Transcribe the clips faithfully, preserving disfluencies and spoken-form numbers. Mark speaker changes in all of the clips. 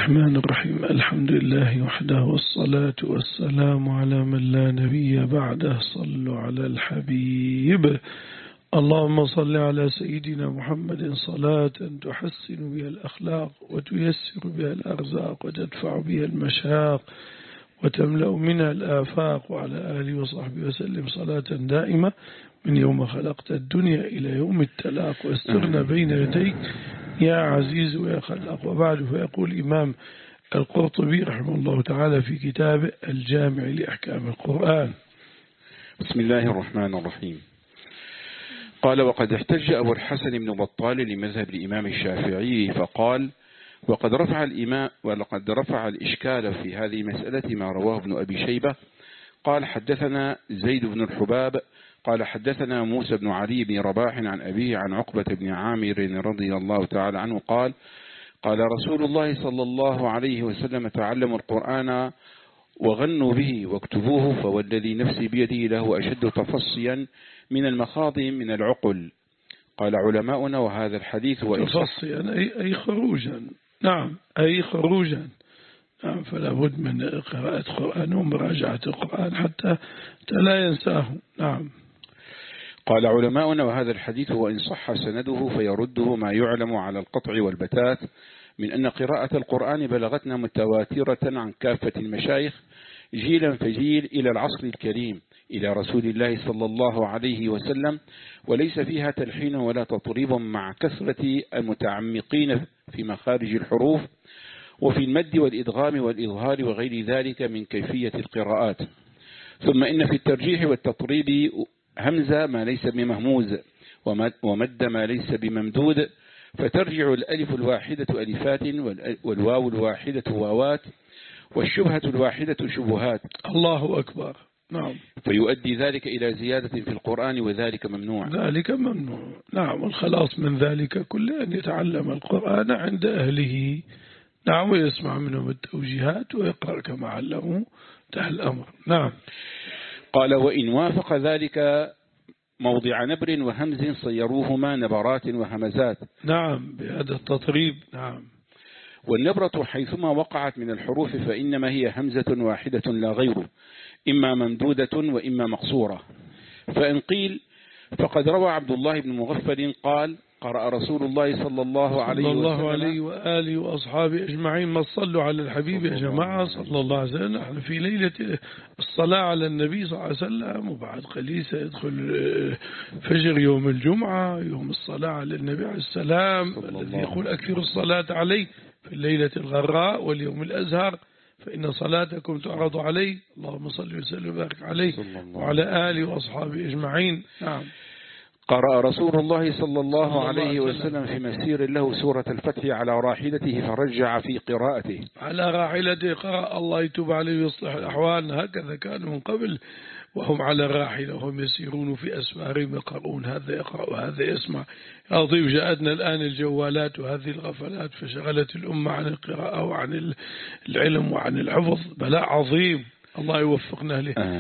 Speaker 1: الرحمن الرحيم. الحمد لله وحده والصلاة والسلام على من لا نبي بعده. صلوا على الحبيب. اللهم صل على سيدنا محمد صلاة تحسن بها الأخلاق وتيسر بها الأرزاق وتدفع بها المشاق وتملأ منها الآفاق، وعلى آله وصحبه وسلم صلاة دائمة من يوم خلقت الدنيا إلى يوم التلاق، واسترنا بين يديك يا عزيز ويا خلاق. وبعد، فيقول الإمام القرطبي رحمه الله تعالى في كتابه الجامع لأحكام القرآن:
Speaker 2: بسم الله الرحمن الرحيم. قال: وقد احتج أبو الحسن بن بطال لمذهب الإمام الشافعي فقال: وقد رفع الإمام ولقد رفع الإشكال في هذه المسألة ما رواه ابن أبي شيبة قال: حدثنا زيد بن الحباب قال: حدثنا موسى بن علي بن رباح عن أبيه عن عقبة بن عامر رضي الله تعالى عنه قال: قال رسول الله صلى الله عليه وسلم: تعلموا القرآن وغنوا به واكتبوه، فوالذي نفسي بيده له أشد تفصيا من المخاض من العقل. قال علماؤنا: وهذا الحديث هو
Speaker 1: تفصيا أي, أي خروجا. نعم، أي خروجا. نعم، فلا بد من قراءة القرآن ومراجعة القرآن حتى لا ينساه. نعم.
Speaker 2: قال علماؤنا: وهذا الحديث وإن صح سنده فيرده ما يعلم على القطع والبتات من أن قراءة القرآن بلغتنا متواترة عن كافة المشايخ جيلا فجيل إلى العصر الكريم إلى رسول الله صلى الله عليه وسلم، وليس فيها تلحين ولا تطريب، مع كثرة المتعمقين في مخارج الحروف وفي المد والإدغام والإظهار وغير ذلك من كيفية القراءات. ثم إن في الترجيح والتطريب همزة ما ليس بمهموز ومد ما ليس بممدود، فترجع الألف الواحدة ألفات والواو الواحدة واوات والشبهة الواحدة شبهات.
Speaker 1: الله أكبر. نعم.
Speaker 2: فيؤدي ذلك إلى زيادة في القرآن، وذلك ممنوع.
Speaker 1: ذلك ممنوع. نعم. والخلاص من ذلك كله أن يتعلم القرآن عند أهله. نعم، ويسمع منهم التوجيهات ويقرأ كما علموا، انتهى الأمر. نعم.
Speaker 2: قال: وإن وافق ذلك موضع نبر وهمز صيروهما نبرات وهمزات.
Speaker 1: نعم، بهذا التطريب. نعم.
Speaker 2: والنبرة حيثما وقعت من الحروف فإنما هي همزة واحدة لا غير، إما ممدودة وإما مقصورة. فإن قيل فقد روى عبد الله بن مغفل قال: قرأ رسول الله صلى الله عليه وسلم
Speaker 1: صلى الله عليه وآله وأصحابه أجمعين ما صلوا على الحبيب يا جماعة صلى الله عليه وسلم. نحن في ليلة الصلاة على النبي صلى الله عليه وسلم، وبعد قليل سيدخل فجر يوم الجمعة، يوم الصلاة على النبي عليه السلام الذي يقول: أكثر الصلاة عليه في الليلة الغراء واليوم الأزهر، فإن صلاتكم تعرض عليه. اللهم صل وسلم وبارك عليه وعلى آله وأصحابه أجمعين. نعم.
Speaker 2: قرأ رسول الله صلى الله عليه وسلم في مسير له سورة الفتح على راحلته فرجع في قراءته. على
Speaker 1: راحلته قرأ: الله يتوب عليه ويصلح الأحوال. هكذا كانوا من قبل وهم على الراحلة وهم يسيرون في أسفارهم يقرؤون، هذا يقرأ وهذا يسمع. يا لطيف، جاءتنا الآن الجوالات وهذه الغفلات فشغلت الأمة عن القراءة وعن العلم وعن الحفظ. بلاء عظيم. الله يوفقنا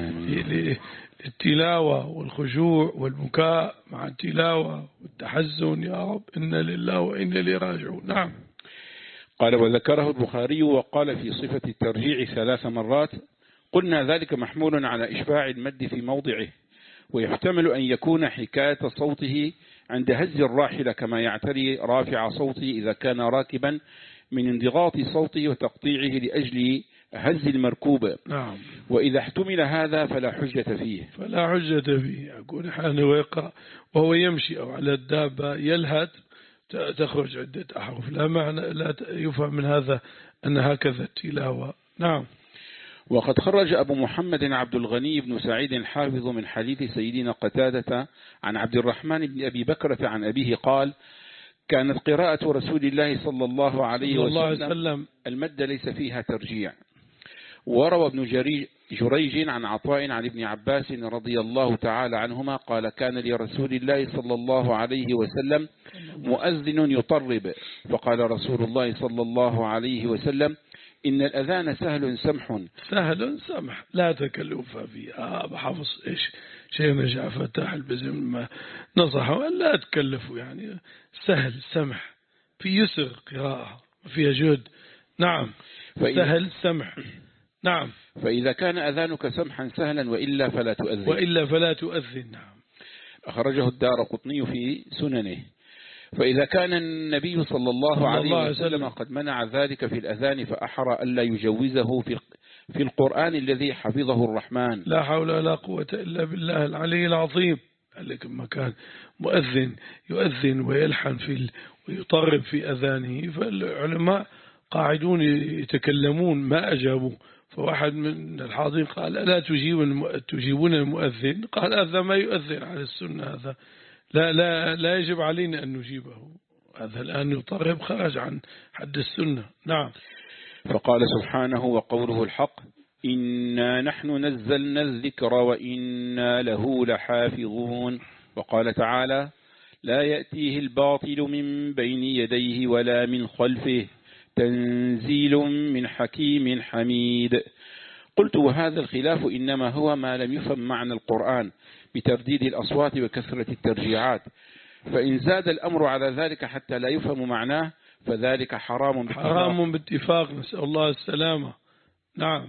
Speaker 1: له التلاوة والخشوع والبكاء مع التلاوة والتحزن. يا رب، إنا لله وإنا إليه راجعون. نعم.
Speaker 2: قال: وذكره البخاري وقال في صفة الترجيع ثلاث مرات. قلنا ذلك محمول على إشباع المد في موضعه، ويحتمل أن يكون حكاية صوته عند هز الراحلة كما يعتري رافع صوته إذا كان راكبا من انضغاط صوته وتقطيعه لأجل هز المركوب.
Speaker 1: نعم.
Speaker 2: وإذا احتمل هذا فلا حجة فيه.
Speaker 1: فلا حجة فيه. يكون حاله ويقرأ وهو يمشي أو على الدابة يلهث تخرج عدة أحرف، لا معنى، لا يفهم من هذا أن هكذا التلاوة. نعم.
Speaker 2: وقد خرج أبو محمد عبد الغني بن سعيد الحافظ من حديث سيدنا قتادة عن عبد الرحمن بن أبي بكرة عن أبيه قال: كانت قراءة رسول الله صلى الله عليه وسلم المد ليس فيها ترجيع. وروى ابن جريج عن عطاء عن ابن عباس رضي الله تعالى عنهما قال: كان لرسول الله صلى الله عليه وسلم مؤذن يطرب، فقال رسول الله صلى الله عليه وسلم: إن الأذان سهل سمح.
Speaker 1: سهل سمح، لا تكلف فيه. آه بحفظ إيش شيخنا جعفر فتاح البزم ما نصحه أن لا تكلفوا، يعني سهل سمح، في يسر قراءة وفيها جهد نعم سهل سمح. نعم.
Speaker 2: فإذا كان أذانك سمحا سهلا وإلا فلا تؤذن
Speaker 1: وإلا فلا تؤذن. نعم.
Speaker 2: أخرجه الدارقطني في سننه. فإذا كان النبي صلى الله
Speaker 1: صلى
Speaker 2: عليه
Speaker 1: الله
Speaker 2: وسلم
Speaker 1: وسلم
Speaker 2: قد منع ذلك في الأذان فأحرى ألا يجوزه في في القرآن الذي حفظه الرحمن.
Speaker 1: لا حول ولا قوة إلا بالله العلي العظيم. لما كان مؤذن يؤذن ويلحن في ال... ويطرب في أذانه، فالعلماء قاعدون يتكلمون ما أجابوا. فواحد من الحاضرين قال ألا تجيبون المؤذن؟ قال هذا ما يؤذن على السنة، هذا لا لا لا يجب علينا أن نجيبه، هذا الآن يطرب خرج عن حد السنة. نعم.
Speaker 2: فقال سبحانه وقوله الحق إنا نحن نزلنا الذكر وإنا له لحافظون. وقال تعالى لا يأتيه الباطل من بين يديه ولا من خلفه تنزيل من حكيم حميد. قلت وهذا الخلاف إنما هو ما لم يفهم معنى القرآن بترديد الأصوات وكثرة الترجيعات، فإن زاد الأمر على ذلك حتى لا يفهم معناه فذلك حرام باتفاق.
Speaker 1: حرام باتفاق، نسأل الله السلامة. نعم.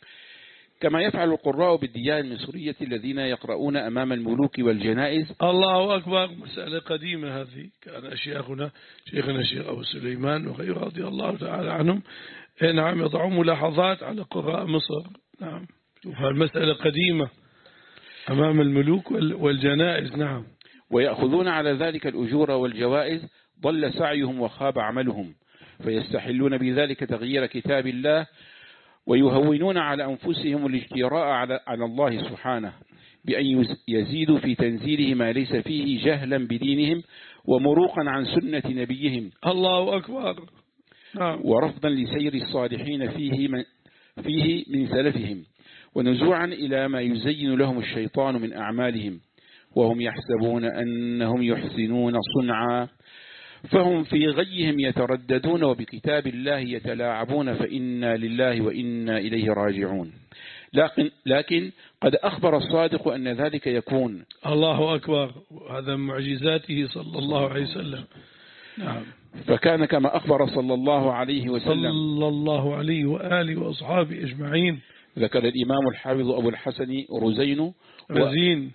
Speaker 2: كما يفعل القراء بالديار المصرية الذين يقرؤون أمام الملوك والجنائز.
Speaker 1: الله أكبر. مسألة قديمة هذه، كان أشياخنا شيخنا الشيخ أبو سليمان وغيره رضي الله تعالى عنهم نعم يضعون ملاحظات على قراء مصر. نعم. المسألة قديمة أمام الملوك والجنائز. نعم.
Speaker 2: ويأخذون على ذلك الأجور والجوائز، ضل سعيهم وخاب عملهم، فيستحلون بذلك تغيير كتاب الله ويهونون على أنفسهم الاجتراء على على الله سبحانه بأن يزيدوا في تنزيله ما ليس فيه جهلا بدينهم ومروقا عن سنة نبيهم.
Speaker 1: الله أكبر. نعم.
Speaker 2: ورفضا لسير الصالحين فيه من, فيه من سلفهم، ونزوعا إلى ما يزين لهم الشيطان من أعمالهم وهم يحسبون أنهم يحسنون صنعا، فهم في غيهم يترددون وبكتاب الله يتلاعبون، فإنا لله وإنا إليه راجعون. لكن, لكن قد أخبر الصادق أن ذلك يكون.
Speaker 1: الله أكبر. هذا من معجزاته صلى الله عليه وسلم. نعم.
Speaker 2: فكان كما أخبر صلى الله عليه وسلم
Speaker 1: صلى الله عليه وآله وأصحابه أجمعين.
Speaker 2: ذكر الإمام الحافظ أبو الحسن رزين
Speaker 1: رزين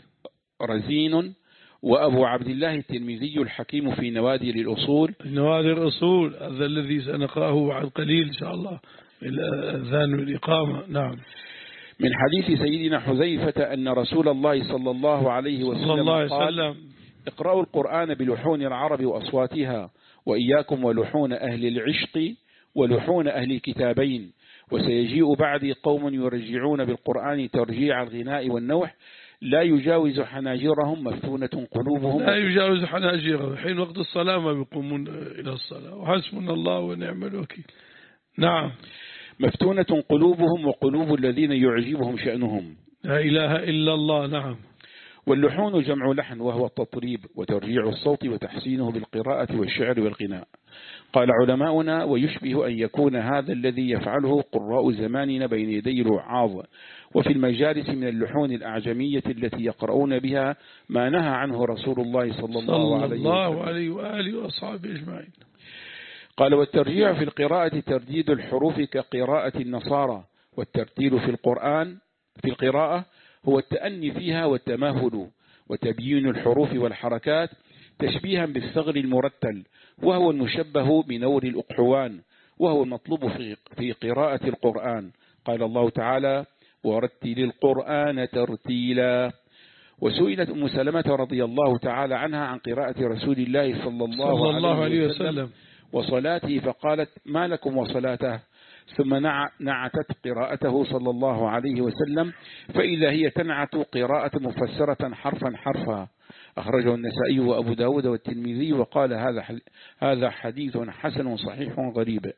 Speaker 2: رزين وأبو عبد الله الترمذي الحكيم في نوادر الأصول.
Speaker 1: نوادر الأصول هذا الذي سنقرأه بعد قليل إن شاء الله الأذان والإقامة. نعم.
Speaker 2: من حديث سيدنا حذيفة أن رسول الله صلى الله عليه وسلم قال اقرأوا القرآن بلحون العرب وأصواتها وإياكم ولحون أهل العشق ولحون أهل الكتابين، وسيجيء بعدي قوم يرجعون بالقرآن ترجيع الغناء والنوح لا يجاوز حناجرهم مفتونة قلوبهم.
Speaker 1: لا يجاوز حناجرهم، حين وقت الصلاة ما بيقومون إلى الصلاة، وحسبنا الله ونعم الوكيل. نعم.
Speaker 2: مفتونة قلوبهم وقلوب الذين يعجبهم شأنهم.
Speaker 1: لا إله إلا الله. نعم.
Speaker 2: واللحون جمع لحن وهو التطريب وترجيع الصوت وتحسينه بالقراءة والشعر والغناء. قال علماؤنا ويشبه أن يكون هذا الذي يفعله قراء زماننا بين يدي الوعاظ وفي المجالس من اللحون الأعجمية التي يقرؤون بها ما نهى عنه رسول الله صلى الله عليه,
Speaker 1: الله عليه وآله وأصحابه أجمعين.
Speaker 2: قال والترجيع في القراءة ترديد الحروف كقراءة النصارى، والترتيل في القرآن في القراءة هو التأني فيها والتمهل وتبيين الحروف والحركات تشبيها بالثغر المرتل، وهو المشبه بنور الأقحوان، وهو المطلوب في في قراءة القرآن. قال الله تعالى ورتل القرآن ترتيلا. وسئلت أم سلمة رضي الله تعالى عنها عن قراءة رسول الله صلى الله, صلى الله عليه وسلم, وسلم وصلاته فقالت ما لكم وصلاته، ثم نعتت قراءته صلى الله عليه وسلم فإذا هي تنعت قراءة مفسرة حرفا حرفا. أخرجه النسائي وأبو داود والترمذي وقال هذا هذا حديث حسن صحيح غريب.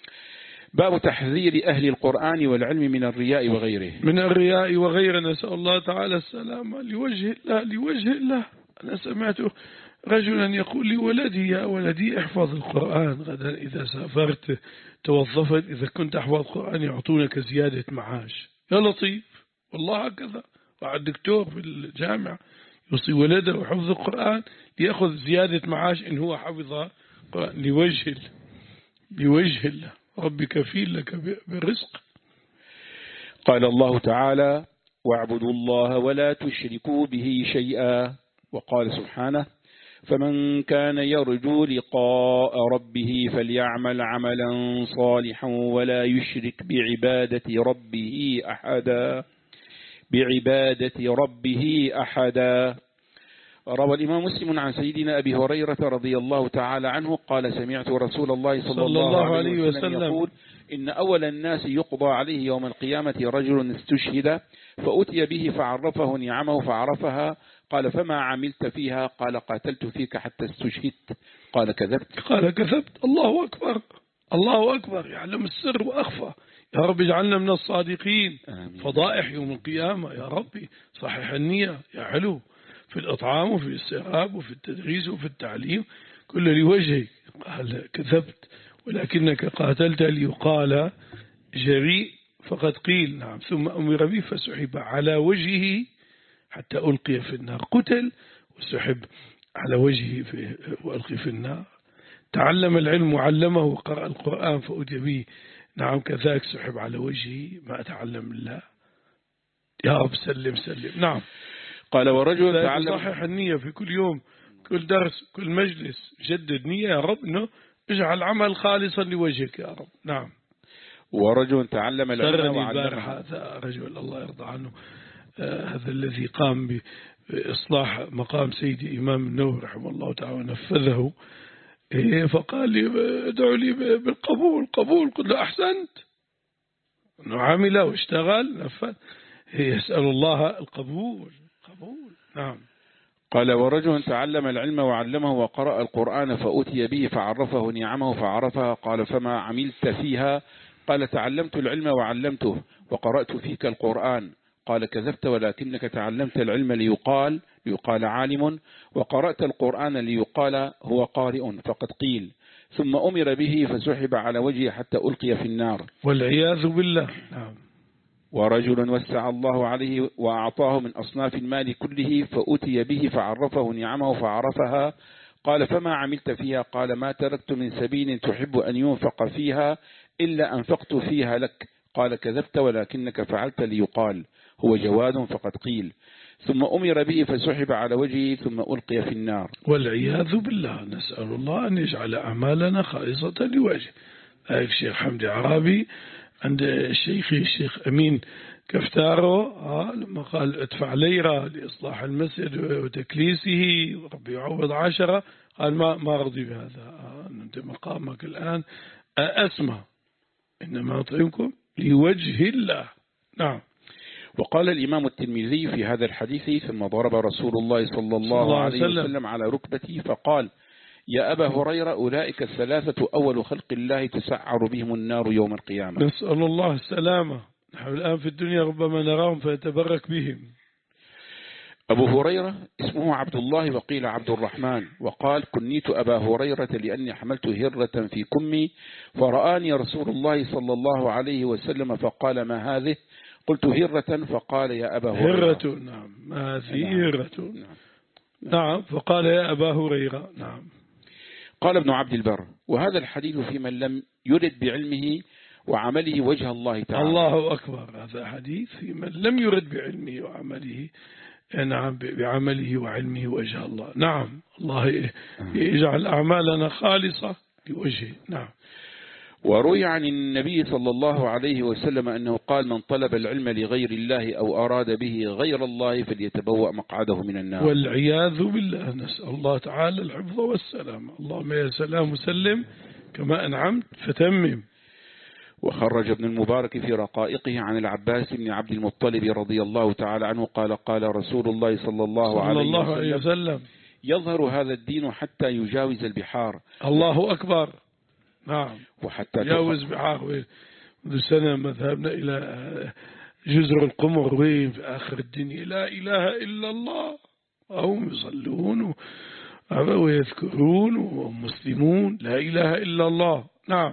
Speaker 2: باب تحذير أهل القرآن والعلم من الرياء وغيره.
Speaker 1: من الرياء وغيره، نسأل الله تعالى السلامة. لوجه الله لوجه الله. أنا سمعت رجلا يقول لولدي يا ولدي احفظ القرآن غدا إذا سافرت توظفت إذا كنت أحفظ القرآن يعطونك زيادة معاش. يا لطيف والله هكذا. وعد دكتور في الجامعة يوصي ولده حفظ القرآن ليأخذ زيادة معاش إن هو حفظ القرآن لوجه الله لوجه الله. ربي كفيل لك بالرزق.
Speaker 2: قال الله تعالى: واعبدوا الله ولا تشركوا به شيئا. وقال سبحانه: فمن كان يرجو لقاء ربه فليعمل عملا صالحا ولا يشرك بعبادة ربه أحدا بعبادة ربه أحدا. روى الإمام مسلم عن سيدنا أبي هريرة رضي الله تعالى عنه قال: سمعت رسول الله صلى, صلى الله عليه وسلم, وسلم يقول: إن أول الناس يقضى عليه يوم القيامة رجل استشهد فأتي به فعرفه نعمه فعرفها، قال: فما عملت فيها؟ قال: قاتلت فيك حتى استشهدت. قال: كذبت.
Speaker 1: قال: كذبت. الله أكبر، الله أكبر، يعلم السر وأخفى. يا رب اجعلنا من الصادقين. آمين. فضائح يوم القيامة يا ربي، صحيح النية يا حلو، في الأطعام وفي السراب وفي التدريس وفي التعليم كل لوجهك. قال: كذبت ولكنك قاتلت ليقال جريء فقد قيل. نعم. ثم أمر به فسحب على وجهه حتى ألقي في النار. قتل وسحب على وجهه في وألقي في النار. تعلم العلم وعلمه وقرأ القرآن فأتي به. نعم كذلك سحب على وجهه ما تعلم الله. يا رب سلم سلم. نعم.
Speaker 2: قال: ورجل تعلم.
Speaker 1: صحح النية في كل يوم، كل درس، كل مجلس، جدد نية يا رب إنه اجعل عمل خالصا لوجهك يا رب. نعم.
Speaker 2: ورجل تعلم العلم
Speaker 1: وعلمه. هذا رجل الله يرضى عنه، آه هذا الذي قام بإصلاح مقام سيدي إمام النووي رحمه الله تعالى ونفذه. إيه فقال لي: ادعوا لي بالقبول. قبول. قلت له: أحسنت، أنه عمل واشتغل نفذ. يسأل الله القبول. قبول. نعم.
Speaker 2: قال: ورجل تعلم العلم وعلمه وقرأ القرآن فأتي به فعرفه نعمه فعرفها، قال: فما عملت فيها؟ قال: تعلمت العلم وعلمته وقرأت فيك القرآن. قال: كذبت ولكنك تعلمت العلم ليقال ليقال عالم، وقرأت القرآن ليقال هو قارئ فقد قيل. ثم أمر به فسحب على وجهه حتى ألقي في النار.
Speaker 1: والعياذ بالله. نعم.
Speaker 2: ورجل وسع الله عليه وأعطاه من أصناف المال كله فأتي به فعرفه نعمه فعرفها. قال: فما عملت فيها؟ قال: ما تركت من سبيل تحب أن ينفق فيها إلا أنفقت فيها لك. قال: كذبت ولكنك فعلت ليقال هو جواد فقد قيل. ثم أمر به فسحب على وجهه ثم ألقي في النار.
Speaker 1: والعياذ بالله. نسأل الله أن يجعل أعمالنا خالصة لوجهه. الشيخ حمدي عرابي عند الشيخ الشيخ أمين كفتارو آه لما قال: ادفع ليرة لإصلاح المسجد وتكليسه وربي يعوض عشرة، قال: ما ما رضي بهذا. آه أنت مقامك الآن أسمى، إنما أطعمكم لوجه الله. نعم.
Speaker 2: وقال الإمام الترمذي في هذا الحديث: ثم ضرب رسول الله صلى الله عليه وسلم على ركبته فقال: يا أبا هريرة، أولئك الثلاثة أول خلق الله تسعر بهم النار يوم القيامة.
Speaker 1: نسأل الله السلامة. نحن الآن في الدنيا ربما نراهم فيتبرك بهم.
Speaker 2: أبو هريرة اسمه عبد الله وقيل عبد الرحمن، وقال: كنيت أبا هريرة لأني حملت هرة في كمي فرآني رسول الله صلى الله عليه وسلم فقال: ما هذه؟ قلت: هرة. فقال: يا أبا هريرة.
Speaker 1: هرة. نعم. ما هذه هرة. نعم. نعم. فقال: يا أبا هريرة. نعم.
Speaker 2: قال ابن عبد البر: وهذا الحديث في من لم يرد بعلمه وعمله وجه الله تعالى.
Speaker 1: الله أكبر. هذا حديث في من لم يرد بعلمه وعمله. نعم. بعمله وعلمه وجه الله. نعم. الله يجعل أعمالنا خالصة لوجهه. نعم.
Speaker 2: وروي عن النبي صلى الله عليه وسلم أنه قال: من طلب العلم لغير الله أو أراد به غير الله فليتبوأ مقعده من النار.
Speaker 1: والعياذ بالله. نسأل الله تعالى الحفظ والسلام. اللهم يا سلام وسلم كما أنعمت فتمم.
Speaker 2: وخرج ابن المبارك في رقائقه عن العباس بن عبد المطلب رضي الله تعالى عنه قال: قال رسول الله صلى الله, صلى عليه, الله عليه وسلم: يظهر هذا الدين حتى يجاوز البحار.
Speaker 1: الله أكبر. نعم.
Speaker 2: وحتى
Speaker 1: يجاوز بحار. منذ سنة ما ذهبنا إلى جزر القمر وين في آخر الدنيا لا إله إلا الله، وهم يصلون ويذكرون ومسلمون لا إله إلا الله. نعم.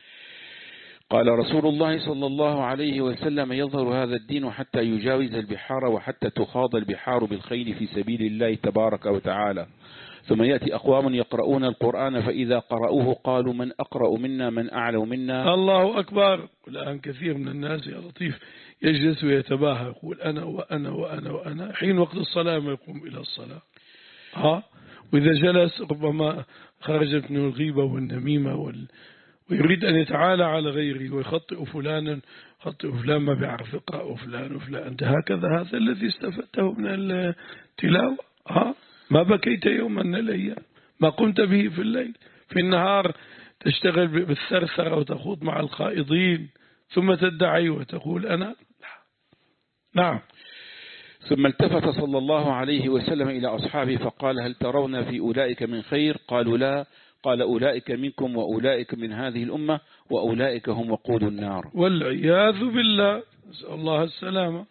Speaker 2: قال رسول الله صلى الله عليه وسلم: يظهر هذا الدين حتى يجاوز البحار وحتى تخاض البحار بالخيل في سبيل الله تبارك وتعالى، ثم يأتي أقوام يقرؤون القرآن فإذا قرأوه قالوا من أقرأ منا من أعلم منا.
Speaker 1: الله أكبر. الآن كثير من الناس يا لطيف يجلس ويتباهى يقول أنا وأنا وأنا وأنا، حين وقت الصلاة ما يقوم إلى الصلاة. ها، وإذا جلس ربما خرجت منه الغيبة والنميمة وال... ويريد أن يتعالى على غيره ويخطئ فلانا، خطئ فلان ما بيعرف يقرأ وفلان وفلان. أنت هكذا هذا الذي استفدته من التلاوة؟ ها، ما بكيت يوما من الأيام، ما قمت به في الليل، في النهار تشتغل بالثرثرة وتخوض مع الخائضين ثم تدعي وتقول أنا. نعم.
Speaker 2: ثم التفت صلى الله عليه وسلم إلى أصحابه فقال هل ترون في أولئك من خير؟ قالوا لا. قال أولئك منكم وأولئك من هذه الأمة وأولئك هم وقود النار.
Speaker 1: والعياذ بالله، نسأل الله السلامة.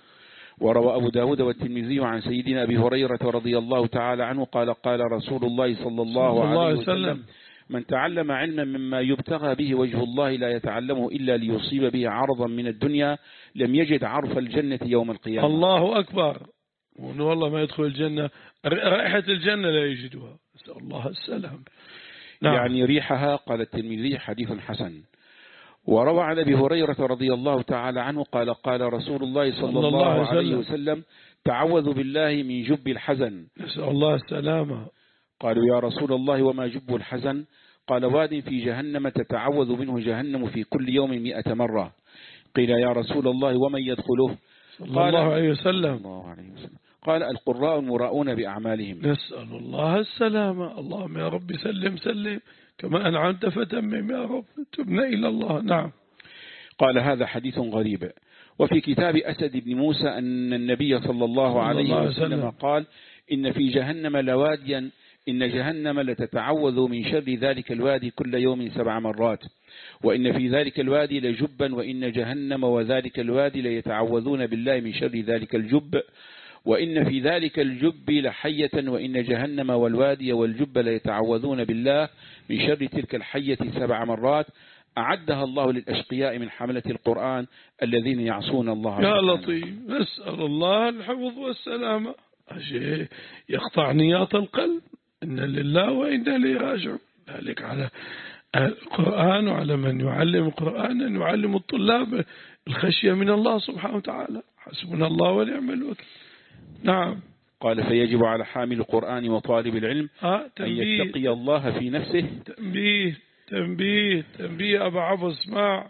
Speaker 2: وروى أبو داود والترمذي عن سيدنا أبي هريرة رضي الله تعالى عنه قال قال رسول الله صلى الله عليه وسلم من تعلم علما مما يبتغى به وجه الله لا يتعلمه إلا ليصيب به عرضا من الدنيا لم يجد عرف الجنة يوم القيامة.
Speaker 1: الله أكبر. والله ما يدخل الجنة، رائحة الجنة لا يجدها، نسأل الله السلام.
Speaker 2: نعم. يعني ريحها. قال الترمذي حديث حسن. وروى عن أبي هريرة رضي الله تعالى عنه قال قال رسول الله صلى, صلى الله عليه وسلم, وسلم تعوذ بالله من جب الحزن.
Speaker 1: نسأل الله السلامة.
Speaker 2: قالوا يا رسول الله وما جب الحزن؟ قال واد في جهنم تتعوذ منه جهنم في كل يوم مئة مرة. قيل يا رسول الله ومن يدخله؟
Speaker 1: صلى الله عليه وسلم.
Speaker 2: قال القراء المراؤون بأعمالهم.
Speaker 1: نسأل الله السلامة. اللهم يا رب سلم سلم كما أنعمت فتمم يا رب، تبنا إلى الله. نعم.
Speaker 2: قال هذا حديث غريب. وفي كتاب أسد بن موسى أن النبي صلى الله عليه وسلم قال إن في جهنم لواديا إن جهنم لتتعوذ من شر ذلك الوادي كل يوم سبع مرات، وإن في ذلك الوادي لجبا، وإن جهنم وذلك الوادي ليتعوذون بالله من شر ذلك الجب، وإن في ذلك الجب لحية، وإن جهنم والوادي والجب ليتعوذون بالله من شر تلك الحية سبع مرات أعدها الله للأشقياء من حملة القرآن الذين يعصون الله.
Speaker 1: يا لطيف، نسأل الله الحفظ والسلامة. شيء يقطع نياط القلب. إن لله وإنا إليه راجعون. ذلك على القرآن وعلى من يعلم القرآن أن يعلم الطلاب الخشية من الله سبحانه وتعالى. حسبنا الله ونعم الوكيل. نعم.
Speaker 2: قال فيجب على حامل القرآن وطالب العلم
Speaker 1: آه
Speaker 2: أن يتقي الله في نفسه.
Speaker 1: تنبيه تنبيه تنبيه أبا عبد اسمع.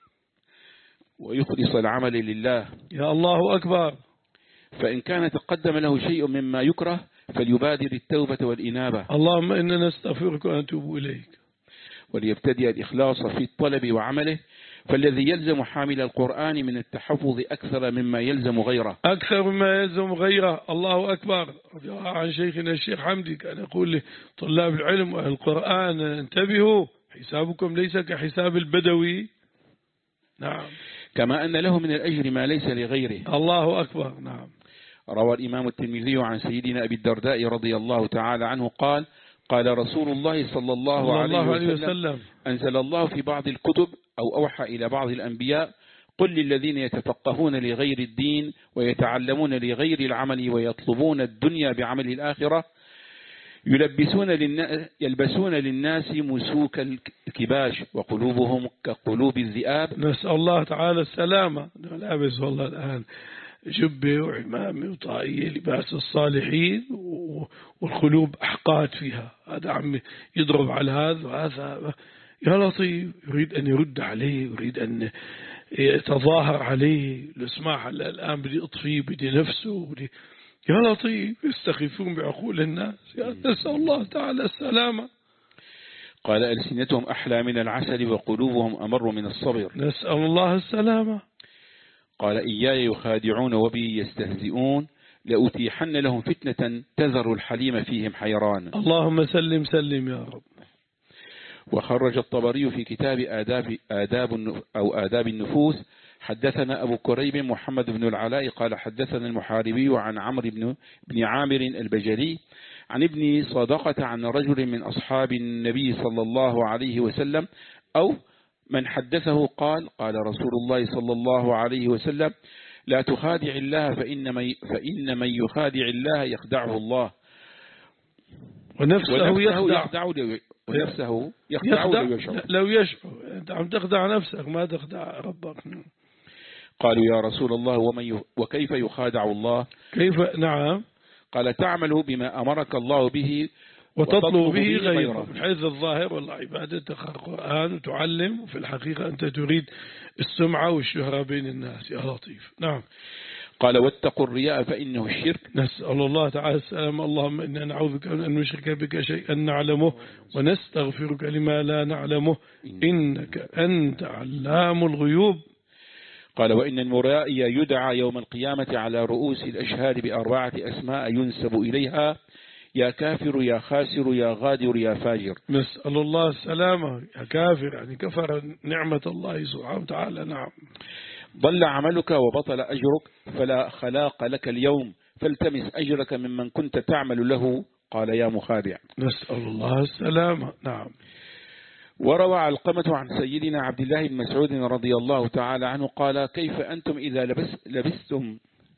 Speaker 2: ويخلص العمل لله.
Speaker 1: يا الله أكبر.
Speaker 2: فإن كان تقدم له شيء مما يكره فليبادر التوبة والإنابة.
Speaker 1: اللهم إننا نستغفرك ونتوب إليك.
Speaker 2: وليبتدئ الإخلاص في الطلب وعمله، فالذي يلزم حامل القرآن من التحفظ أكثر مما يلزم غيره.
Speaker 1: أكثر مما يلزم غيره. الله أكبر. عن شيخنا الشيخ حمدي كان يقول لطلاب العلم والقرآن انتبهوا، حسابكم ليس كحساب البدوي. نعم.
Speaker 2: كما أن له من الأجر ما ليس لغيره.
Speaker 1: الله أكبر. نعم.
Speaker 2: روى الإمام الترمذي عن سيدنا أبي الدرداء رضي الله تعالى عنه قال قال رسول الله صلى الله, صلى عليه, الله عليه وسلم, وسلم أنزل الله في بعض الكتب أو أوحى إلى بعض الأنبياء قل للذين يتفقهون لغير الدين ويتعلمون لغير العمل ويطلبون الدنيا بعمل الآخرة يلبسون للناس يلبسون للناس مسوك الكباش وقلوبهم كقلوب الذئاب.
Speaker 1: نسأل الله تعالى السلامة. لابس والله الآن جبة وعمامة وطاقية لباس الصالحين والقلوب أحقاد فيها. هذا عم يضرب على هذا وهذا. يا لطيف، يريد أن يرد عليه، يريد أن يتظاهر عليه. الاسماح الآن بدي أطفيه، بدي نفسه، بدي. يا لطيف، يستخفون بعقول الناس. نسأل الله تعالى السلامة.
Speaker 2: قال ألسنتهم أحلى من العسل وقلوبهم أمر من الصبر.
Speaker 1: نسأل الله السلامة.
Speaker 2: قال إياي يخادعون وبي يستهزئون لأتيحن لهم فتنة تذر الحليم فيهم حيران.
Speaker 1: اللهم سلم سلم يا رب.
Speaker 2: وخرج الطبري في كتاب آداب, آداب أو آداب النفوس حدثنا أبو كريب محمد بن العلاء قال حدثنا المحاربي عن عمرو بن, بن عامر البجلي عن ابن صدقة عن رجل من أصحاب النبي صلى الله عليه وسلم أو من حدثه قال قال رسول الله صلى الله عليه وسلم لا تخادع الله فإن من, فإن من يخادع الله يخدعه الله
Speaker 1: ونفسه, ونفسه يخدع,
Speaker 2: يخدع لو ونفسه يخدع, يخدع لو يشعر
Speaker 1: لو يشعر. أنت عم تخدع نفسك ما تخدع ربك.
Speaker 2: قالوا يا رسول الله ومن وكيف يخادع الله؟
Speaker 1: كيف؟ نعم.
Speaker 2: قال تعمل بما أمرك الله به
Speaker 1: وتطلب به غيره، من حيث الظاهر والله عبادتك القرآن وتعلم، وفي الحقيقة أنت تريد السمعة والشهرة بين الناس. يا لطيف. نعم.
Speaker 2: قال واتقوا الرياء فإنه الشرك.
Speaker 1: نسأل الله تعالى السلام. اللهم إنا نعوذ بك أن نشرك بك شيئا نعلمه ونستغفرك لما لا نعلمه إنك أنت علام الغيوب.
Speaker 2: قال وإن المرائي يدعى يوم القيامة على رؤوس الأشهاد بأربعة أسماء ينسب إليها: يا كافر يا خاسر يا غادر يا فاجر.
Speaker 1: نسأل الله السلامة. يا كافر يعني كفر نعمة الله سبحانه وتعالى. نعم.
Speaker 2: ضل عملك وبطل أجرك فلا خلاق لك اليوم فالتمس أجرك ممن كنت تعمل له. قال يا مخادع.
Speaker 1: نسأل الله السلامة. نعم.
Speaker 2: وروى علقمة عن سيدنا عبد الله بن مسعود رضي الله تعالى عنه قال كيف أنتم إذا لبس لبستم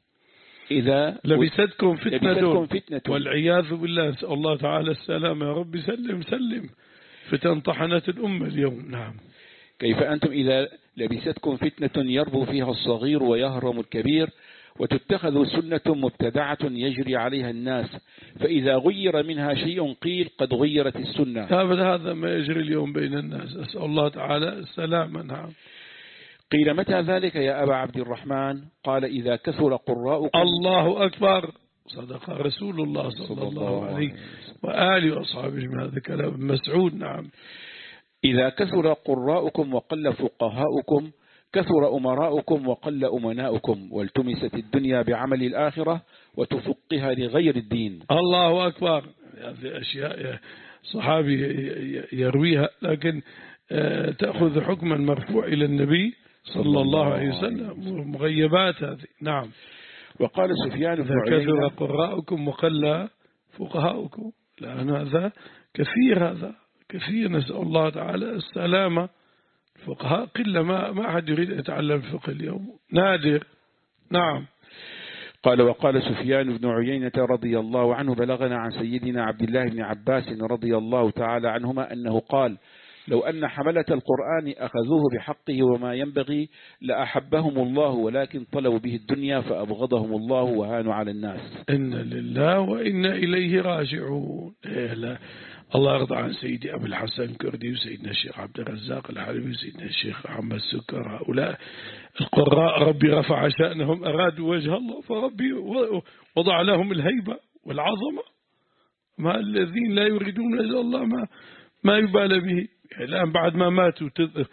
Speaker 2: إذا
Speaker 1: لبستكم فتنة,
Speaker 2: لبستكم فتنة
Speaker 1: والعياذ بالله. نسأل الله تعالى السلامة. يا رب سلم سلم. فتن طحنت الأمة اليوم. نعم.
Speaker 2: كيف أنتم إذا لبستكم فتنة يربو فيها الصغير ويهرم الكبير وتتخذ سنة مبتدعة يجري عليها الناس فإذا غير منها شيء قيل قد غيرت السنة.
Speaker 1: هذا ما يجري اليوم بين الناس. أسأل الله تعالى السلامة. نعم.
Speaker 2: قيل متى ذلك يا أبا عبد الرحمن؟ قال إذا كثر قراؤكم.
Speaker 1: الله أكبر. صدق رسول الله صلى الله عليه وآله وأصحابه. هذا كلام مسعود. نعم.
Speaker 2: إذا كثر قراؤكم وقل فقهاؤكم كثر أمراؤكم وقل أمناؤكم والتمست الدنيا بعمل الآخرة وتفقها لغير الدين.
Speaker 1: الله أكبر. هذه أشياء صحابي يرويها لكن تأخذ حكما مرفوع إلى النبي صلى الله عليه وسلم. مغيبات هذه. نعم.
Speaker 2: وقال سفيان بن
Speaker 1: عيينة كثر قراءكم وقل فقهاؤكم. لأن هذا كثير. هذا كثير. نسأل الله تعالى السلامة. الفقهاء قلة. ما ما أحد يريد أن يتعلم الفقه اليوم. نادر. نعم.
Speaker 2: قال وقال سفيان بن عيينة رضي الله عنه بلغنا عن سيدنا عبد الله بن عباس رضي الله تعالى عنهما أنه قال لو أن حملة القرآن أخذوه بحقه وما ينبغي لأحبهم الله ولكن طلبوا به الدنيا فأبغضهم الله وهانوا على الناس.
Speaker 1: إن لله وإنا إليه راجعون. إيه لا. الله يرضى عن سيدي أبو الحسن الكردي وسيدنا الشيخ عبد الرزاق الحلبي وسيدنا الشيخ محمد السكر. هؤلاء القراء ربي رفع شأنهم أرادوا وجه الله فربي وضع لهم الهيبة والعظمة. ما الذين لا يريدون إلا الله ما ما يبالى به. الآن بعد ما ماتوا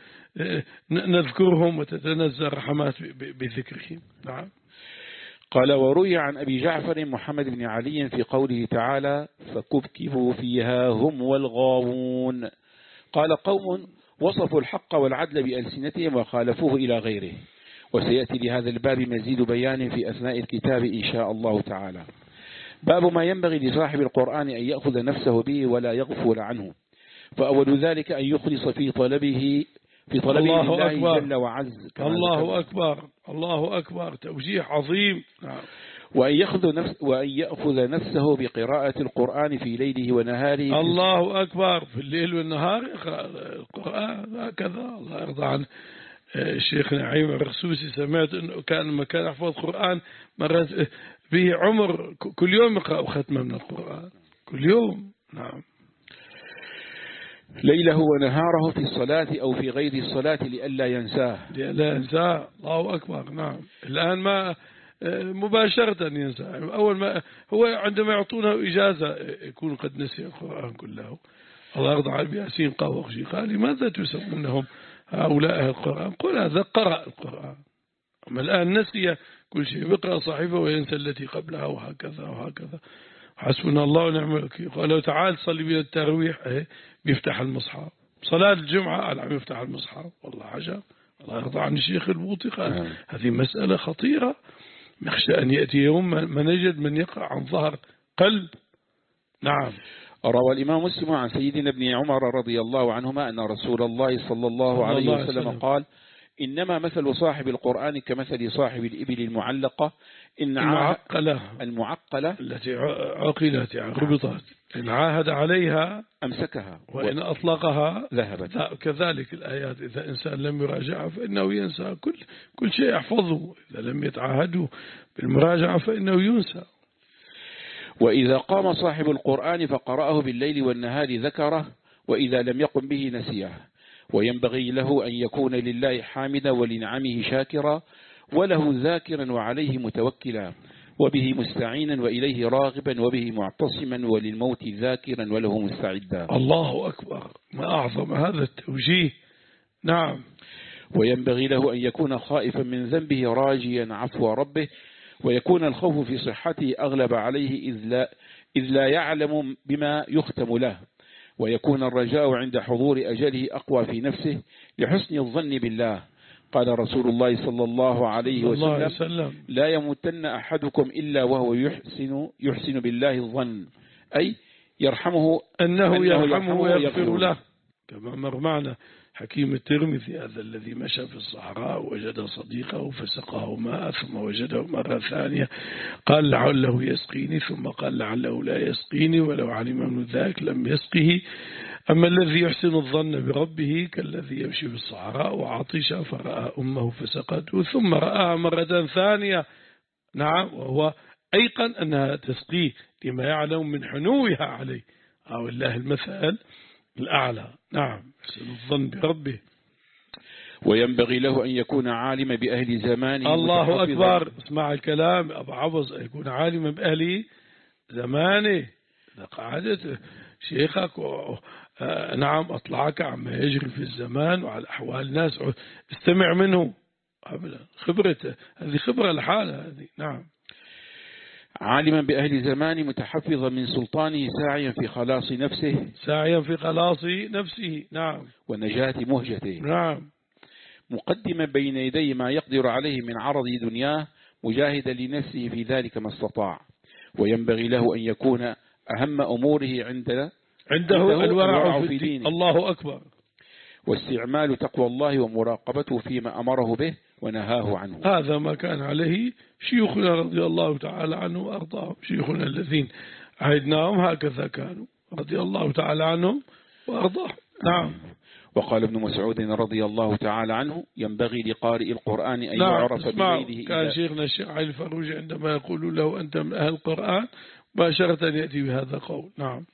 Speaker 1: نذكرهم وتتنزل رحمات بذكرهم. نعم.
Speaker 2: قال وروي عن أبي جعفر محمد بن علي في قوله تعالى فكبكبوا فيها هم والغاوون. قال قوم وصفوا الحق والعدل بألسنتهم وخالفوه إلى غيره. وسيأتي لهذا الباب مزيد بيان في أثناء الكتاب إن شاء الله تعالى. باب ما ينبغي لصاحب القرآن أن يأخذ نفسه به ولا يغفل عنه. فأول ذلك أن يخلص في طلبه في طلبه الله لله جل وعز.
Speaker 1: الله أكبر. الله أكبر. توجيه عظيم. نعم.
Speaker 2: وأن يأخذ نفس وأن يأخذ نفسه بقراءة القرآن في ليله ونهاره.
Speaker 1: الله أكبر. في الليل والنهار يقرأ القرآن هكذا. الله يرضى عن الشيخ نعيم الرخسوسي. سمعت أنه كان مكان يحفظ القرآن مرت به عمر كل يوم يقرأ ختمة من القرآن كل يوم. نعم.
Speaker 2: ليله ونهاره في الصلاة أو في غير الصلاة لئلا ينساه.
Speaker 1: لئلا ينساه. الله أكبر. نعم. الآن ما مباشرة ينسى. أول ما هو عندما يعطونه إجازة يكون قد نسي القرآن كله. الله يرضى عن ياسين قاوخشي قال لماذا تسمونهم هؤلاء القرآن؟ قل هذا قرأ القرآن. أما الآن نسي كل شيء. بقرأ صحيفة وينسى التي قبلها وهكذا وهكذا. حسبنا الله ونعم الوكيل. قال له تعال صلي بنا التراويح بيفتح المصحف. صلاة الجمعة على عم يفتح المصحف. والله عجب. الله يرضى عن الشيخ البوطي قال هذه مسألة خطيرة. نخشى أن يأتي يوم ما نجد من يقع عن ظهر قلب. نعم.
Speaker 2: روى الإمام مسلم عن سيدنا ابن عمر رضي الله عنهما أن رسول الله صلى الله عليه وسلم قال إنما مثل صاحب القرآن كمثل صاحب الإبل المعلقة إن
Speaker 1: المعقلة
Speaker 2: المعقلة
Speaker 1: التي عقلت يعني ربطت إن عاهد عليها
Speaker 2: أمسكها
Speaker 1: وإن أطلقها
Speaker 2: ذهبت.
Speaker 1: كذلك الآيات إذا إنسان لم يراجعها فإنه ينسى كل كل شيء يحفظه، إذا لم يتعاهده بالمراجعة فإنه ينسى.
Speaker 2: وإذا قام صاحب القرآن فقرأه بالليل والنهار ذكره، وإذا لم يقم به نسيه. وينبغي له أن يكون لله حامدا ولنعمه شاكرا، وله ذاكرا وعليه متوكلا، وبه مستعينا وإليه راغبا، وبه معتصما، وللموت ذاكرا وله مستعدا.
Speaker 1: الله أكبر، ما أعظم هذا التوجيه. نعم.
Speaker 2: وينبغي له أن يكون خائفا من ذنبه راجيا عفو ربه، ويكون الخوف في صحته أغلب عليه إذ لا, إذ لا يعلم بما يختم له، ويكون الرجاء عند حضور أجله أقوى في نفسه لحسن الظن بالله. قال رسول الله صلى الله عليه وسلم: وسلم لا يموتن أحدكم إلا وهو يحسن, يحسن بالله الظن، أي يرحمه
Speaker 1: أنه, أنه يرحمه ويغفر له، كما مر معنا حكيم الترمذي هذا الذي مشى في الصحراء وجد صديقه فسقاه ماء ثم وجده مرة ثانية قال لعله يسقيني، ثم قال لعله لا يسقيني، ولو علم من ذاك لم يسقه. أما الذي يحسن الظن بربه كالذي يمشي في الصحراء وعطش فرأى أمه فسقته ثم رآها مرة ثانية. نعم، وهو أيقن أنها تسقيه لما يعلم من حنوها عليه، أو الله المثل الأعلى. نعم، يحسن الظن بربه.
Speaker 2: وينبغي له أن يكون عالما بأهل زمانه.
Speaker 1: الله أكبر، اسمع الكلام أبو عوض، أن يكون عالما بأهل زمانه. إذا قعدت شيخك و... آه نعم أطلعك عما يجري في الزمان وعلى أحوال الناس، استمع منه. خبرته هذه خبرة الحالة هذه. نعم.
Speaker 2: عالما بأهل زمان متحفظا من سلطانه ساعيا في خلاص نفسه
Speaker 1: ساعيا في خلاص نفسه. نعم.
Speaker 2: ونجاة مهجته.
Speaker 1: نعم.
Speaker 2: مقدما بين يدي ما يقدر عليه من عرض دنياه، مجاهدا لنفسه في ذلك ما استطاع. وينبغي له أن يكون أهم أموره عند
Speaker 1: عنده الورع في دينه. الله أكبر.
Speaker 2: واستعمال تقوى الله ومراقبته فيما أمره به ونهاه عنه.
Speaker 1: هذا ما كان عليه شيوخنا رضي الله تعالى عنه وأرضاهم. شيوخنا الذين عهدناهم هكذا كانوا رضي الله تعالى عنهم وأرضاهم. نعم.
Speaker 2: وقال ابن مسعود رضي الله تعالى عنه: ينبغي لقارئ القرآن أن
Speaker 1: نعم.
Speaker 2: يعرف بليله.
Speaker 1: كان شيخنا الشيخ علي الفروج عندما يقول له أنت من أهل القرآن باشرة يأتي بهذا قول. نعم.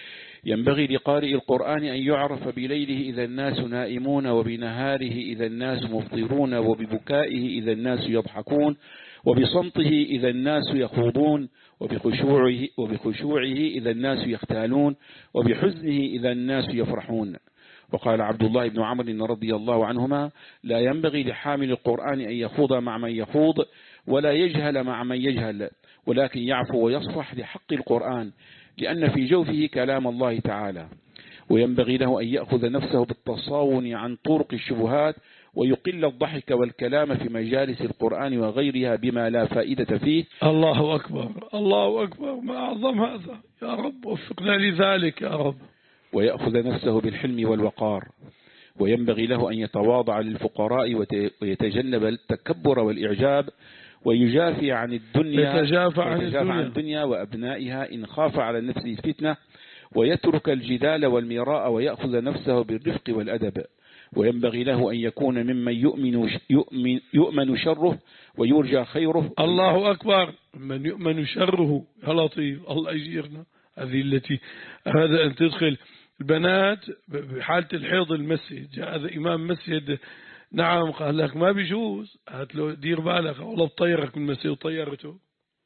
Speaker 2: ينبغي لقارئ القرآن أن يعرف بليله إذا الناس نائمون، وبنهاره إذا الناس مفطرون، وببكائه إذا الناس يضحكون، وبصمته إذا الناس يخوضون، وبخشوعه, وبخشوعه إذا الناس يختالون، وبحزنه إذا الناس يفرحون. وقال عبد الله بن عمرو رضي الله عنهما: لا ينبغي لحامل القرآن أن يخوض مع من يخوض، ولا يجهل مع من يجهل، ولكن يعفو ويصفح لحق القرآن، لأن في جوفه كلام الله تعالى. وينبغي له أن يأخذ نفسه بالتصاون عن طرق الشبهات، ويقل الضحك والكلام في مجالس القرآن وغيرها بما لا فائدة فيه.
Speaker 1: الله أكبر، الله أكبر، ما أعظم هذا. يا رب وفقنا لذلك يا رب.
Speaker 2: ويأخذ نفسه بالحلم والوقار. وينبغي له أن يتواضع للفقراء ويتجنب التكبر والإعجاب، ويجافي عن الدنيا
Speaker 1: يتجافى عن,
Speaker 2: يتجافى عن الدنيا وأبنائها إن خاف على نفسه الفتنة، ويترك الجدال والمراء، ويأخذ نفسه بالرفق والأدب. وينبغي له أن يكون ممن يؤمن, يؤمن, يؤمن شره ويرجى خيره.
Speaker 1: الله أكبر، من يؤمن شره. يا لطيف، الله يجيرنا. هذه التي أراد أن تدخل البنات بحالة الحيض المسجد. جاء هذا إمام مسجد، نعم، قال لك ما بيجوز، هات له دير بالك، والله طيرك من المسجد. وطيرته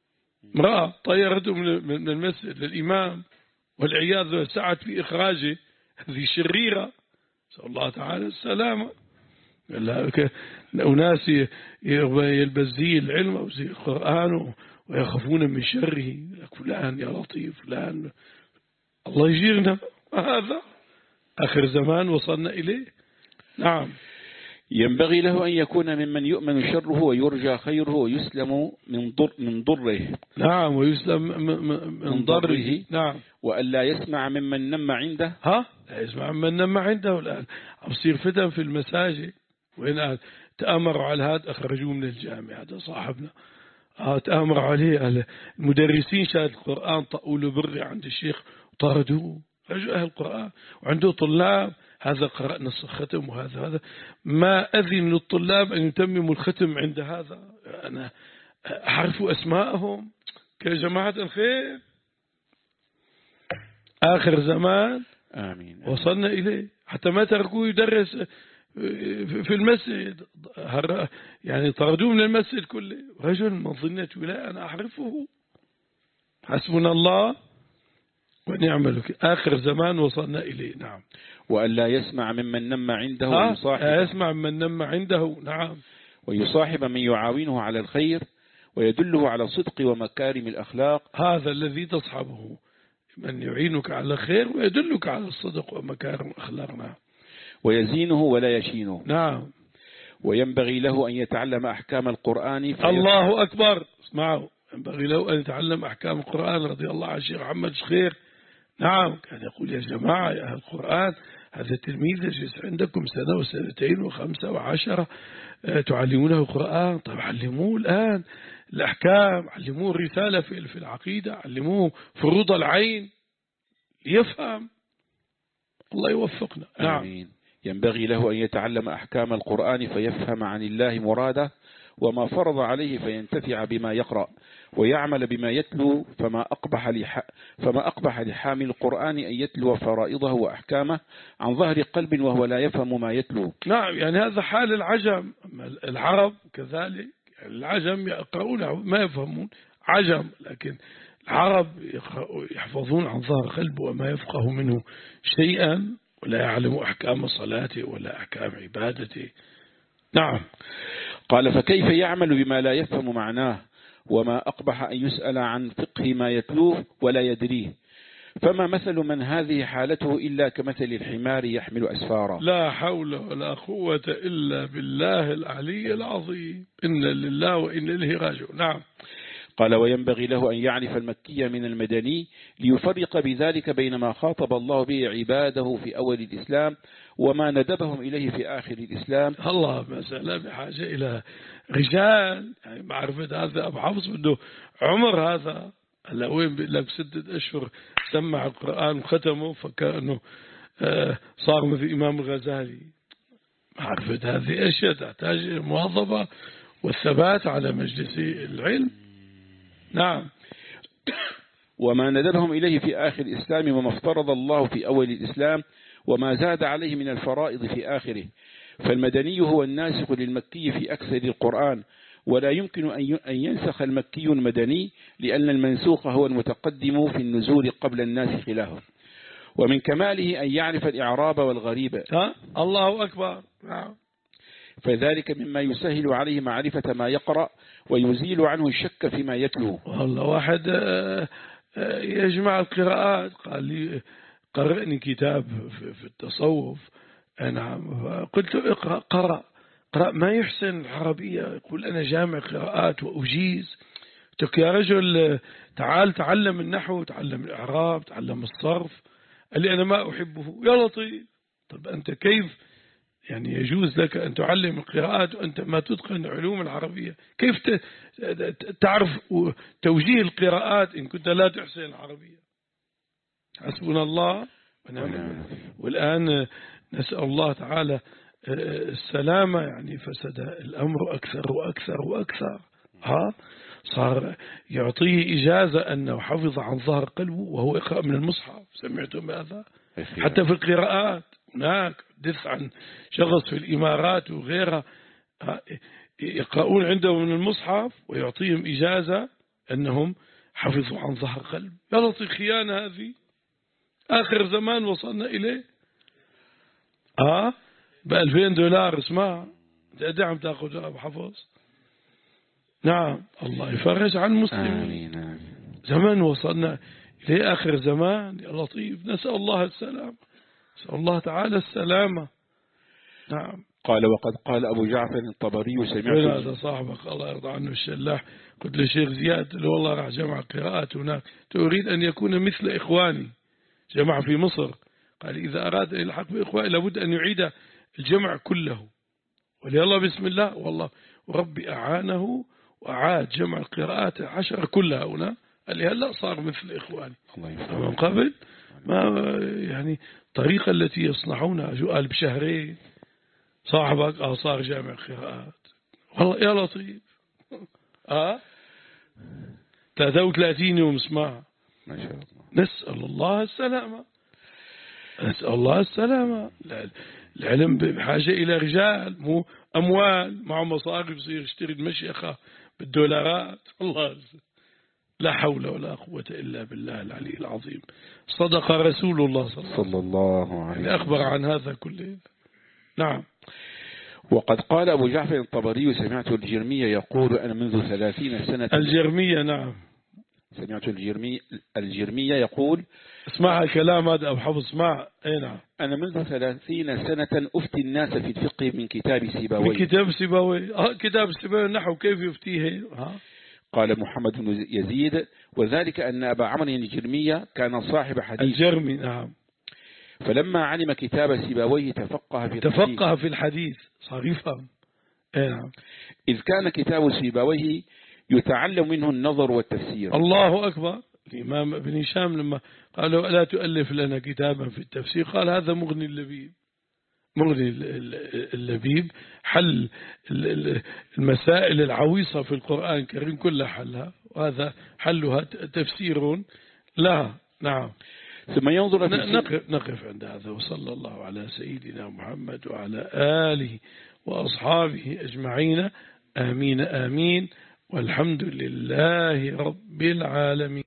Speaker 1: امرأة، طيرته من المسجد للإمام، والعياذ بالله سعت في إخراجه. هذه شريرة، نسأل الله تعالى السلامة. أناس يلبس زي العلم أو زي القرآن ويخافون من شره. فلان يا لطيف، فلان، الله يجيرنا. هذا آخر زمان وصلنا إليه. نعم.
Speaker 2: ينبغي له أن يكون ممن يؤمن شره ويرجى خيره، ويسلم من ضر من ضره.
Speaker 1: نعم، ويسلم من ضره. نعم.
Speaker 2: وألا يسمع ممن نم عنده.
Speaker 1: ها، لا يسمع ممن نم عنده. الآن أصير فتن في المساجد، وين تآمروا على هذا أخرجوه من الجامعة، هذا صاحبنا تآمروا عليه المدرسين شاهد القرآن طقوا له بري عند الشيخ وطردوه، رجعوا أهل القرآن. وعنده طلاب هذا قرأ نص الختم وهذا هذا ما أذن للطلاب أن يتمموا الختم عند هذا. أنا أعرف أسماءهم كجماعة الخير. آخر زمان
Speaker 2: آمين.
Speaker 1: وصلنا إليه حتى ما تركوه يدرس في المسجد، يعني طردوه من المسجد كله. رجل من ظنة ولا أنا أعرفه، حسبنا الله ونعم الوكيل. آخر زمان وصلنا إليه. نعم.
Speaker 2: وأن لا يسمع ممن نم عنده
Speaker 1: ويصاحب يسمع ممن نم عنده. نعم.
Speaker 2: ويصاحب من يعاونه على الخير ويدله على الصدق ومكارم الأخلاق.
Speaker 1: هذا الذي تصحبه، من يعينك على الخير ويدلك على الصدق ومكارم الأخلاق. نعم.
Speaker 2: ويزينه ولا يشينه.
Speaker 1: نعم.
Speaker 2: وينبغي له أن يتعلم أحكام القرآن.
Speaker 1: الله أكبر. اسمعوا، ينبغي له أن يتعلم أحكام القرآن. رضي الله عن الشيخ محمد شخير. نعم. كان يقول يا جماعة يا أهل القرآن، هذا التلميذ يجلس عندكم سنة وسنتين وخمسة وعشرة تعلمونه القرآن. طيب علموه الآن الأحكام، علموه الرسالة في العقيدة، علموه فروض العين يفهم. الله يوفقنا. نعم.
Speaker 2: آمين. ينبغي له أن يتعلم أحكام القرآن فيفهم عن الله مراده وما فرض عليه فينتفع بما يقرأ ويعمل بما يتلو. فما أقبح لح... فما أقبح لحامل القرآن أن يتلو فرائضه وأحكامه عن ظهر قلب وهو لا يفهم ما يتلو.
Speaker 1: نعم. يعني هذا حال العجم. العرب كذلك، العجم يقرؤون ما يفهمون عجم، لكن العرب يحفظون عن ظهر قلب وما يفقه منه شيئا ولا يعلم أحكام صلاته ولا أحكام عبادته. نعم.
Speaker 2: قال فكيف يعمل بما لا يفهم معناه وما أقبح أن يسأل عن فقه ما يتلوه ولا يدريه. فما مثل من هذه حالته إلا كمثل الحمار يحمل أسفارا.
Speaker 1: لا حول ولا قوة إلا بالله العلي العظيم. إن لله وإن إليه راجعون. نعم.
Speaker 2: قال وينبغي له أن يعرف المكي من المدني ليفرق بذلك بين ما خاطب الله به عباده في أول الإسلام وما ندبهم إليه في آخر الإسلام.
Speaker 1: الله مسألة بحاجة إلى رجال، يعني معرفة هذا أبو حفص بده عمر. هذا هلا وين بيقول لك ستة أشهر سمع القرآن وختمه فكأنه صار مثل إمام الغزالي. معرفة هذه أشياء تحتاج المواظبة والثبات على مجلس العلم. نعم.
Speaker 2: وما ندبهم إليه في آخر الإسلام وما افترض الله في أول الإسلام وما زاد عليه من الفرائض في آخره. فالمدني هو الناسخ للمكي في أكثر القرآن، ولا يمكن أن ينسخ المكي المدني لأن المنسوخ هو المتقدم في النزول قبل الناسخ له. ومن كماله أن يعرف الإعراب والغريب.
Speaker 1: الله أكبر. نعم.
Speaker 2: فذلك مما يسهل عليه معرفة ما يقرأ ويزيل عنه الشك فيما يتلو.
Speaker 1: والله واحد يجمع القراءات قال لي قرأني كتاب في التصوف. نعم. قلت اقرأ. قرأ قرأ ما يحسن العربية، يقول أنا جامع قراءات وأجيز. قلت يا رجل تعال تعلم النحو، تعلم الإعراب، تعلم الصرف. قال لي أنا ما أحبه. يا لطيف. طب أنت كيف يعني يجوز لك أن تعلم القراءات وأنت ما تتقن علوم العربية؟ كيف تعرف توجيه القراءات إن كنت لا تحسن العربية؟ حسبنا الله ونعم. والآن نسأل الله تعالى السلامة، يعني فسد الأمر أكثر وأكثر وأكثر. ها صار يعطيه إجازة أنه حفظ عن ظهر قلبه وهو يقرأ من المصحف. سمعتم هذا؟ حتى في القراءات هناك دث عن شخص في الإمارات وغيرها يقرؤون عنده من المصحف ويعطيهم إجازة أنهم حفظوا عن ظهر قلب. يا لطيف خيانة هذه. آخر زمان وصلنا إليه. آه بألفين دولار. اسمع قد عم تأخذ أبو حفظ. نعم. الله يفرج عن المسلمين. زمان وصلنا إليه آخر زمان. يا لطيف نسأل الله السلام، نسأل الله تعالى السلامة. نعم.
Speaker 2: قال وقد قال أبو جعفر الطبري سمعت
Speaker 1: هذا صاحبك الله يرضى عنه الشلاح. قلت للشيخ زياد له والله راح جمع قراءات هناك، تريد أن يكون مثل إخواني جمع في مصر. قال إذا أراد أن يلحق بإخواني لابد أن يعيد الجمع كله. وليلا بسم الله والله وربي أعانه وأعاد جمع القراءات عشر كلها هنا اللي هلأ صار مثل إخواني من قبل ما يعني الطريقة التي يصنعونها جؤال بشهرين صاحبك آه صار جامع قراءات والله يا لطيف آه ثلاثة وثلاثين يوم اسمع
Speaker 2: ما شاء الله.
Speaker 1: نسأل الله السلامة نسأل الله السلامة. العلم بحاجة إلى رجال مو أموال معه مصاري بصير يشتري المشيخة بالدولارات. الله لا حول ولا قوة إلا بالله العلي العظيم. صدق رسول الله صلى الله عليه وسلم أخبر عن هذا كله. نعم.
Speaker 2: وقد قال أبو جعفر الطبري سمعت الجرمية يقول أنا منذ ثلاثين سنة.
Speaker 1: الجرمية نعم
Speaker 2: سمعت الجرمي الجرمية يقول
Speaker 1: اسمع كلام هذا أبو حفظ اسمع. أي نعم.
Speaker 2: أنا منذ ثلاثين سنة أفتي الناس في الفقه من كتاب سيبويه.
Speaker 1: من كتاب سيبويه. آه كتاب سيبويه النحو كيف يفتيه. ها
Speaker 2: قال محمد بن يزيد وذلك أن أبا عمرو الجرمية كان صاحب حديث.
Speaker 1: الجرمي نعم.
Speaker 2: فلما علم كتاب سيبويه تفقه في
Speaker 1: تفقه في الحديث صار يفهم. أي نعم.
Speaker 2: إذ كان كتاب سيبويه يتعلم منه النظر والتفسير.
Speaker 1: الله أكبر. الإمام ابن هشام لما قالوا لا تؤلف لنا كتابا في التفسير قال هذا مغني اللبيب. مغني اللبيب حل المسائل العويصة في القرآن الكريم كلها حلها وهذا حلها تفسير لا. نعم.
Speaker 2: ثم ينظر
Speaker 1: نقف, نقف عند هذا وصلى الله على سيدنا محمد وعلى آله وأصحابه أجمعين. آمين آمين والحمد لله رب العالمين.